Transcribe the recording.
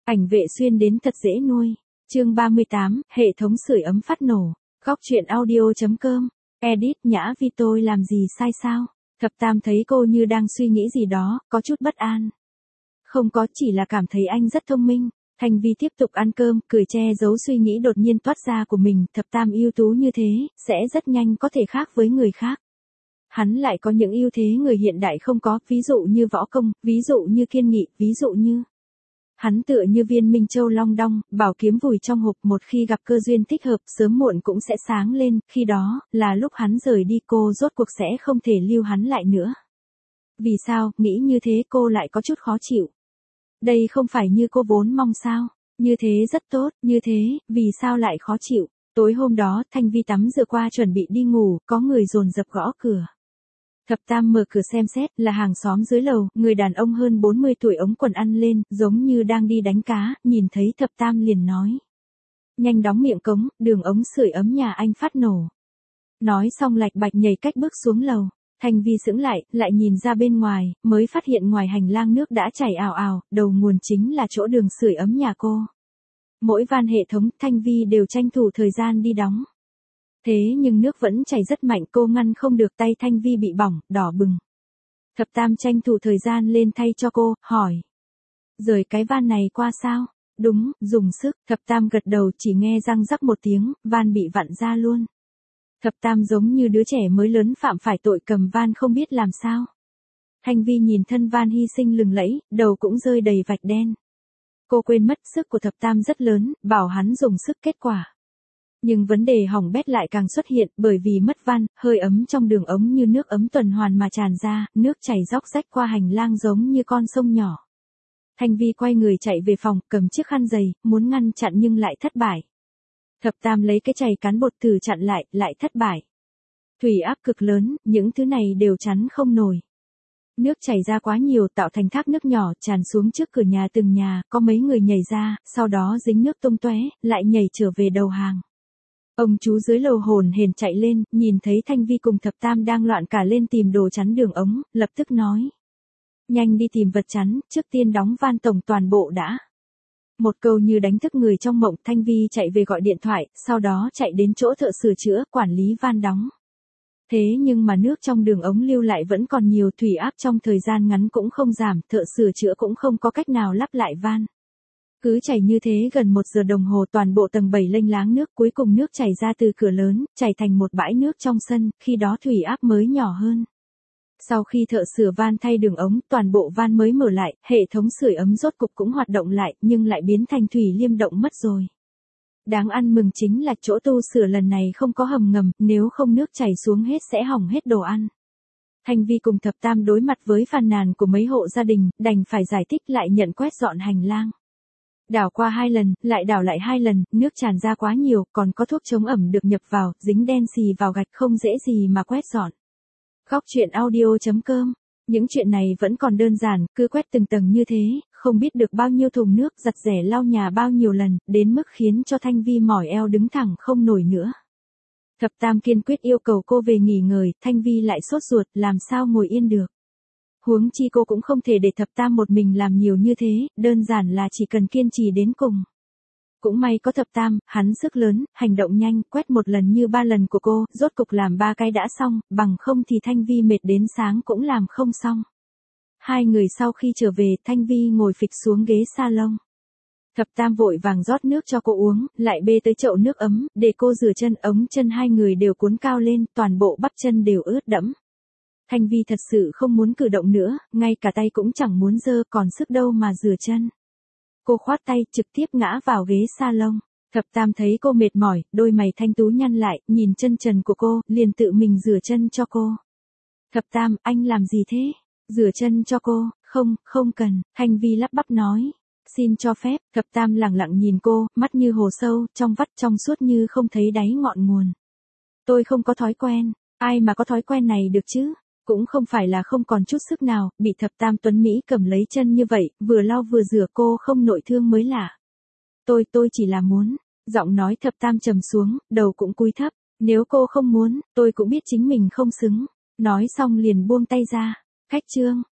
Ảnh vệ xuyên đến thật dễ nuôi. Chương 38, hệ thống sưởi ấm phát nổ. Góc truyện audio.com. Edit Nhã Vi, tôi làm gì sai sao? Thập Tam thấy cô như đang suy nghĩ gì đó, có chút bất an. Không có, chỉ là cảm thấy anh rất thông minh. Thanh Vi tiếp tục ăn cơm, cười che giấu suy nghĩ đột nhiên toát ra của mình. Thập Tam ưu tú như thế, sẽ rất nhanh có thể khác với người khác. Hắn lại có những ưu thế người hiện đại không có, ví dụ như võ công, ví dụ như kiên nghị, ví dụ như... Hắn tựa như viên minh châu long đong, bảo kiếm vùi trong hộp, một khi gặp cơ duyên thích hợp, sớm muộn cũng sẽ sáng lên, khi đó, là lúc hắn rời đi, cô rốt cuộc sẽ không thể lưu hắn lại nữa. Vì sao, nghĩ như thế cô lại có chút khó chịu. Đây không phải như cô vốn mong sao, như thế rất tốt, như thế, vì sao lại khó chịu. Tối hôm đó, Thanh Vi tắm rửa qua chuẩn bị đi ngủ, có người dồn dập gõ cửa. Thập Tam mở cửa xem xét, là hàng xóm dưới lầu, người đàn ông hơn 40 tuổi ống quần ăn lên, giống như đang đi đánh cá, nhìn thấy Thập Tam liền nói. Nhanh đóng miệng cống, đường ống sưởi ấm nhà anh phát nổ. Nói xong lạch bạch nhảy cách bước xuống lầu. Thanh Vi sững lại nhìn ra bên ngoài, mới phát hiện ngoài hành lang nước đã chảy ào ào, đầu nguồn chính là chỗ đường sưởi ấm nhà cô. Mỗi van hệ thống, Thanh Vi đều tranh thủ thời gian đi đóng. Thế nhưng nước vẫn chảy rất mạnh, cô ngăn không được, tay Thanh Vi bị bỏng, đỏ bừng. Thập Tam tranh thủ thời gian lên thay cho cô, hỏi. Rời cái van này qua sao? Đúng, dùng sức. Thập Tam gật đầu, chỉ nghe răng rắc một tiếng, van bị vặn ra luôn. Thập Tam giống như đứa trẻ mới lớn phạm phải tội cầm van không biết làm sao. Thanh Vi nhìn thân van hy sinh lừng lẫy, đầu cũng rơi đầy vạch đen. Cô quên mất sức của Thập Tam rất lớn, bảo hắn dùng sức, kết quả. Nhưng vấn đề hỏng bét lại càng xuất hiện, bởi vì mất van, hơi ấm trong đường ống như nước ấm tuần hoàn mà tràn ra, nước chảy róc rách qua hành lang giống như con sông nhỏ. Thanh Vi quay người chạy về phòng, cầm chiếc khăn giày, muốn ngăn chặn nhưng lại thất bại. Thập Tam lấy cái chày cán bột thử chặn lại thất bại. Thủy áp cực lớn, những thứ này đều chắn không nổi. Nước chảy ra quá nhiều, tạo thành thác nước nhỏ tràn xuống trước cửa nhà từng nhà, có mấy người nhảy ra, sau đó dính nước tung tóe, lại nhảy trở về đầu hàng. Ông chú dưới lầu hồn hển chạy lên, nhìn thấy Thanh Vi cùng Thập Tam đang loạn cả lên tìm đồ chắn đường ống, lập tức nói. Nhanh đi tìm vật chắn, trước tiên đóng van tổng toàn bộ đã. Một câu như đánh thức người trong mộng, Thanh Vi chạy về gọi điện thoại, sau đó chạy đến chỗ thợ sửa chữa, quản lý van đóng. Thế nhưng mà nước trong đường ống lưu lại vẫn còn nhiều, thủy áp trong thời gian ngắn cũng không giảm, thợ sửa chữa cũng không có cách nào lắp lại van. Cứ chảy như thế gần 1 giờ đồng hồ, toàn bộ tầng 7 lênh láng nước, cuối cùng nước chảy ra từ cửa lớn, chảy thành một bãi nước trong sân, khi đó thủy áp mới nhỏ hơn. Sau khi thợ sửa van thay đường ống, toàn bộ van mới mở lại, hệ thống sưởi ấm rốt cục cũng hoạt động lại, nhưng lại biến thành thủy liêm động mất rồi. Đáng ăn mừng chính là chỗ tu sửa lần này không có hầm ngầm, nếu không nước chảy xuống hết sẽ hỏng hết đồ ăn. Thanh Vi cùng Thập Tam đối mặt với phàn nàn của mấy hộ gia đình, đành phải giải thích lại nhận quét dọn hành lang. Đảo qua 2 lần, lại đảo lại 2 lần, nước tràn ra quá nhiều, còn có thuốc chống ẩm được nhập vào, dính đen xì vào gạch, không dễ gì mà quét dọn. Góc truyện audio.com. Những chuyện này vẫn còn đơn giản, cứ quét từng tầng như thế, không biết được bao nhiêu thùng nước, giặt rẻ lau nhà bao nhiêu lần, đến mức khiến cho Thanh Vi mỏi eo đứng thẳng không nổi nữa. Thập Tam kiên quyết yêu cầu cô về nghỉ ngơi, Thanh Vi lại sốt ruột, làm sao ngồi yên được. Huống chi cô cũng không thể để Thập Tam một mình làm nhiều như thế, đơn giản là chỉ cần kiên trì đến cùng. Cũng may có Thập Tam, hắn sức lớn, hành động nhanh, quét 1 lần như 3 lần của cô, rốt cục làm 3 cái đã xong, bằng không thì Thanh Vi mệt đến sáng cũng làm không xong. 2 người sau khi trở về, Thanh Vi ngồi phịch xuống ghế salon. Thập Tam vội vàng rót nước cho cô uống, lại bê tới chậu nước ấm, để cô rửa chân, ống chân 2 người đều cuốn cao lên, toàn bộ bắp chân đều ướt đẫm. Thanh Vi thật sự không muốn cử động nữa, ngay cả tay cũng chẳng muốn giơ, còn sức đâu mà rửa chân. Cô khoát tay, trực tiếp ngã vào ghế salon. Thập Tam thấy cô mệt mỏi, đôi mày thanh tú nhăn lại, nhìn chân trần của cô, liền tự mình rửa chân cho cô. Thập Tam, anh làm gì thế? Rửa chân cho cô, không cần, Thanh Vi lắp bắp nói. Xin cho phép, Thập Tam lẳng lặng nhìn cô, mắt như hồ sâu, trong vắt trong suốt như không thấy đáy ngọn nguồn. Tôi không có thói quen, ai mà có thói quen này được chứ? Cũng không phải là không còn chút sức nào, bị Thập Tam tuấn Mỹ cầm lấy chân như vậy, vừa lau vừa rửa cô không nội thương mới lạ. Tôi chỉ là muốn, giọng nói Thập Tam trầm xuống, đầu cũng cúi thấp, nếu cô không muốn, tôi cũng biết chính mình không xứng, nói xong liền buông tay ra. Khách trương,